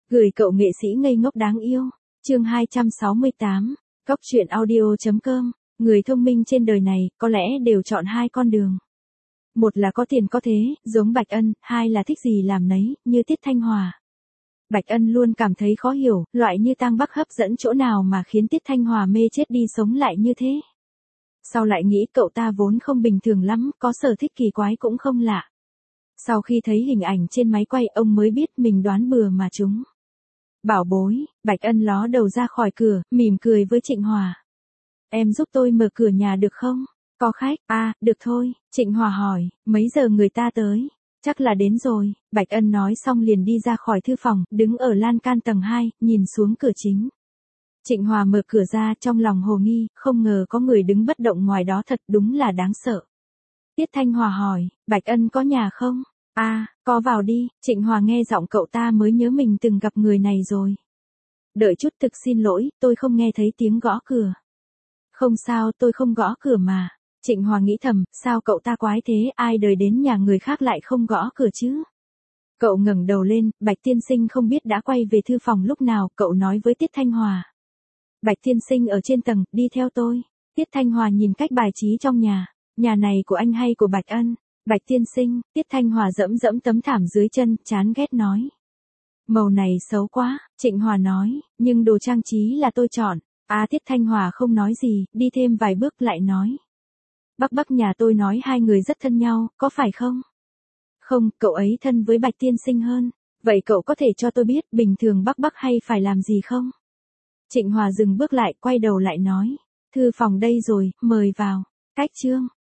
Gửi cậu nghệ sĩ ngây ngốc đáng yêu. Chương 268. Cóc truyện audio.com. Người thông minh trên đời này có lẽ đều chọn hai con đường. Một là có tiền có thế, giống Bạch Ân, hai là thích gì làm nấy, như Tiết Thanh Hòa. Bạch Ân luôn cảm thấy khó hiểu, loại như Tang Bắc hấp dẫn chỗ nào mà khiến Tiết Thanh Hòa mê chết đi sống lại như thế. Sau lại nghĩ cậu ta vốn không bình thường lắm, có sở thích kỳ quái cũng không lạ. Sau khi thấy hình ảnh trên máy quay ông mới biết mình đoán bừa mà trúng. Bảo bối, Bạch Ân ló đầu ra khỏi cửa, mỉm cười với Trịnh Hòa. Em giúp tôi mở cửa nhà được không? Có khách, được thôi, Trịnh Hòa hỏi, mấy giờ người ta tới? Chắc là đến rồi, Bạch Ân nói xong liền đi ra khỏi thư phòng, đứng ở lan can tầng 2, nhìn xuống cửa chính. Trịnh Hòa mở cửa ra trong lòng hồ nghi, không ngờ có người đứng bất động ngoài đó thật đúng là đáng sợ. Tiết Thanh Hòa hỏi, Bạch Ân có nhà không? Có vào đi, Trịnh Hòa nghe giọng cậu ta mới nhớ mình từng gặp người này rồi. Đợi chút thực xin lỗi, tôi không nghe thấy tiếng gõ cửa. Không sao, tôi không gõ cửa mà. Trịnh Hòa nghĩ thầm, sao cậu ta quái thế, ai đời đến nhà người khác lại không gõ cửa chứ? Cậu ngẩng đầu lên, Bạch tiên sinh không biết đã quay về thư phòng lúc nào, cậu nói với Tiết Thanh Hòa. Bạch tiên sinh ở trên tầng, đi theo tôi. Tiết Thanh Hòa nhìn cách bài trí trong nhà này của anh hay của Bạch Ân? Bạch tiên sinh, Tiết Thanh Hòa dẫm dẫm tấm thảm dưới chân, chán ghét nói. Màu này xấu quá, Trịnh Hòa nói, nhưng đồ trang trí là tôi chọn. Tiết Thanh Hòa không nói gì, đi thêm vài bước lại nói. Bắc nhà tôi nói hai người rất thân nhau, có phải không? Không, cậu ấy thân với Bạch tiên sinh hơn. Vậy cậu có thể cho tôi biết bình thường Bắc hay phải làm gì không? Trịnh Hòa dừng bước lại, quay đầu lại nói. Thư phòng đây rồi, mời vào. Cách chương.